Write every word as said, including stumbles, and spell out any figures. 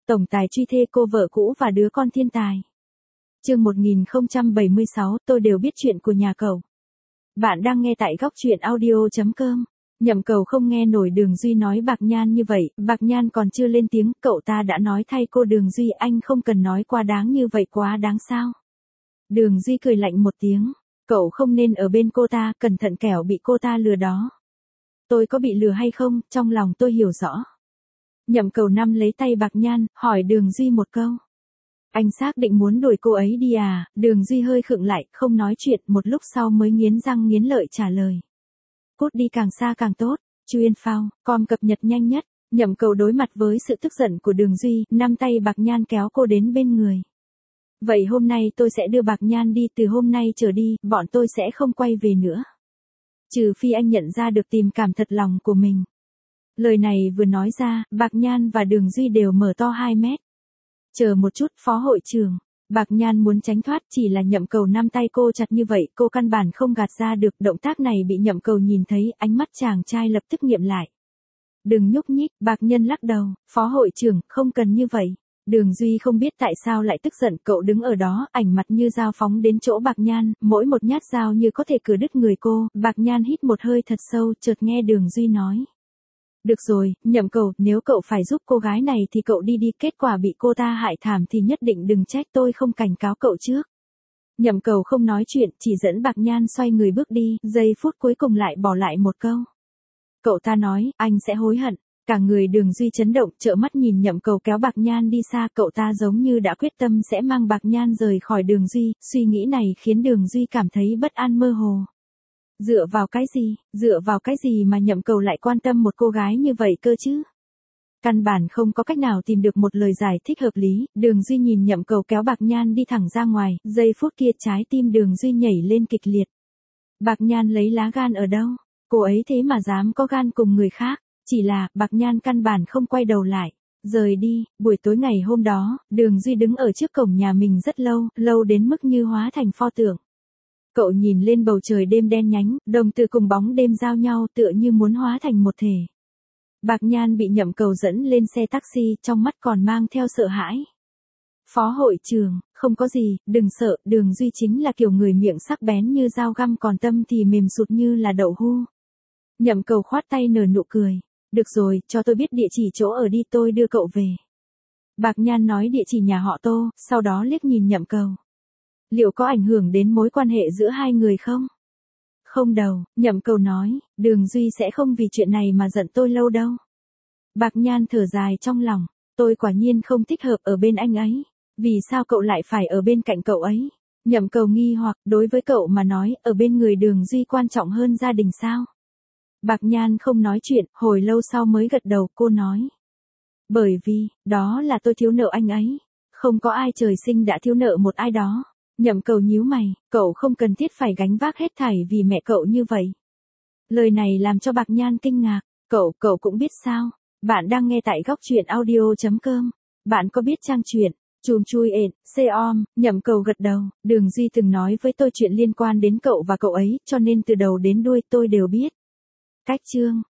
tổng tài truy thê cô vợ cũ và đứa con thiên tài. Chương một nghìn không trăm bảy mươi sáu, tôi đều biết chuyện của nhà cậu. Bạn đang nghe tại góc truyện audio chấm com. Nhậm Cầu không nghe nổi Đường Duy nói Bạc Nhan như vậy, Bạc Nhan còn chưa lên tiếng, cậu ta đã nói thay cô Đường Duy, anh không cần nói quá đáng như vậy, quá đáng sao? Đường Duy cười lạnh một tiếng, cậu không nên ở bên cô ta, cẩn thận kẻo bị cô ta lừa đó. Tôi có bị lừa hay không, trong lòng tôi hiểu rõ. Nhậm Cầu nắm lấy tay Bạc Nhan, hỏi Đường Duy một câu. Anh xác định muốn đuổi cô ấy đi à? Đường Duy hơi khựng lại, không nói chuyện, một lúc sau mới nghiến răng nghiến lợi trả lời. Cút đi càng xa càng tốt. Chuyên phao, com cập nhật nhanh nhất. Nhậm Cầu đối mặt với sự tức giận của Đường Duy, nắm tay Bạc Nhan kéo cô đến bên người. Vậy hôm nay tôi sẽ đưa Bạc Nhan đi, từ hôm nay trở đi, bọn tôi sẽ không quay về nữa. Trừ phi anh nhận ra được tình cảm thật lòng của mình. Lời này vừa nói ra, Bạc Nhan và Đường Duy đều mở to hai mét. Chờ một chút, phó hội trưởng. Bạc Nhan muốn tránh thoát, chỉ là Nhậm Cầu nắm tay cô chặt như vậy, cô căn bản không gạt ra được. Động tác này bị Nhậm Cầu nhìn thấy, ánh mắt chàng trai lập tức nghiệm lại. Đừng nhúc nhích, Bạc Nhân lắc đầu, phó hội trưởng, không cần như vậy. Đường Duy không biết tại sao lại tức giận, cậu đứng ở đó, ảnh mặt như dao phóng đến chỗ Bạc Nhan, mỗi một nhát dao như có thể cứa đứt người cô. Bạc Nhan hít một hơi thật sâu, chợt nghe Đường Duy nói. Được rồi, Nhậm Cầu, nếu cậu phải giúp cô gái này thì cậu đi đi, kết quả bị cô ta hại thảm thì nhất định đừng trách tôi không cảnh cáo cậu trước. Nhậm Cầu không nói chuyện, chỉ dẫn Bạc Nhan xoay người bước đi, giây phút cuối cùng lại bỏ lại một câu. Cậu ta nói, anh sẽ hối hận. Cả người Đường Duy chấn động, trợn mắt nhìn Nhậm Cầu kéo Bạc Nhan đi xa, cậu ta giống như đã quyết tâm sẽ mang Bạc Nhan rời khỏi Đường Duy, suy nghĩ này khiến Đường Duy cảm thấy bất an mơ hồ. Dựa vào cái gì, dựa vào cái gì mà Nhậm Cầu lại quan tâm một cô gái như vậy cơ chứ? Căn bản không có cách nào tìm được một lời giải thích hợp lý, Đường Duy nhìn Nhậm Cầu kéo Bạc Nhan đi thẳng ra ngoài, giây phút kia trái tim Đường Duy nhảy lên kịch liệt. Bạc Nhan lấy lá gan ở đâu? Cô ấy thế mà dám có gan cùng người khác, chỉ là, Bạc Nhan căn bản không quay đầu lại. Rời đi, buổi tối ngày hôm đó, Đường Duy đứng ở trước cổng nhà mình rất lâu, lâu đến mức như hóa thành pho tượng. Cậu nhìn lên bầu trời đêm đen nhánh, đồng tử cùng bóng đêm giao nhau tựa như muốn hóa thành một thể. Bạc Nhan bị Nhậm Cầu dẫn lên xe taxi, trong mắt còn mang theo sợ hãi. Phó hội trưởng, không có gì, đừng sợ, Đường Duy chính là kiểu người miệng sắc bén như dao găm, còn tâm thì mềm sụt như là đậu hu. Nhậm Cầu khoát tay nở nụ cười. Được rồi, cho tôi biết địa chỉ chỗ ở đi, tôi đưa cậu về. Bạc Nhan nói địa chỉ nhà họ Tô, sau đó liếc nhìn Nhậm Cầu. Liệu có ảnh hưởng đến mối quan hệ giữa hai người không? Không đâu, Nhậm Cầu nói, Đường Duy sẽ không vì chuyện này mà giận tôi lâu đâu. Bạc Nhan thở dài trong lòng, tôi quả nhiên không thích hợp ở bên anh ấy. Vì sao cậu lại phải ở bên cạnh cậu ấy? Nhậm Cầu nghi hoặc, đối với cậu mà nói, ở bên người Đường Duy quan trọng hơn gia đình sao? Bạc Nhan không nói chuyện, hồi lâu sau mới gật đầu, cô nói. Bởi vì, đó là tôi thiếu nợ anh ấy. Không có ai trời sinh đã thiếu nợ một ai đó. Nhậm Cầu nhíu mày, cậu không cần thiết phải gánh vác hết thảy vì mẹ cậu như vậy. Lời này làm cho Bạc Nhan kinh ngạc, cậu, cậu cũng biết sao? Bạn đang nghe tại góc truyện audio chấm com. Bạn có biết trang truyện, chùm chui ện, xe om, Nhậm Cầu gật đầu, Đường Duy từng nói với tôi chuyện liên quan đến cậu và cậu ấy, cho nên từ đầu đến đuôi tôi đều biết. Cách chương.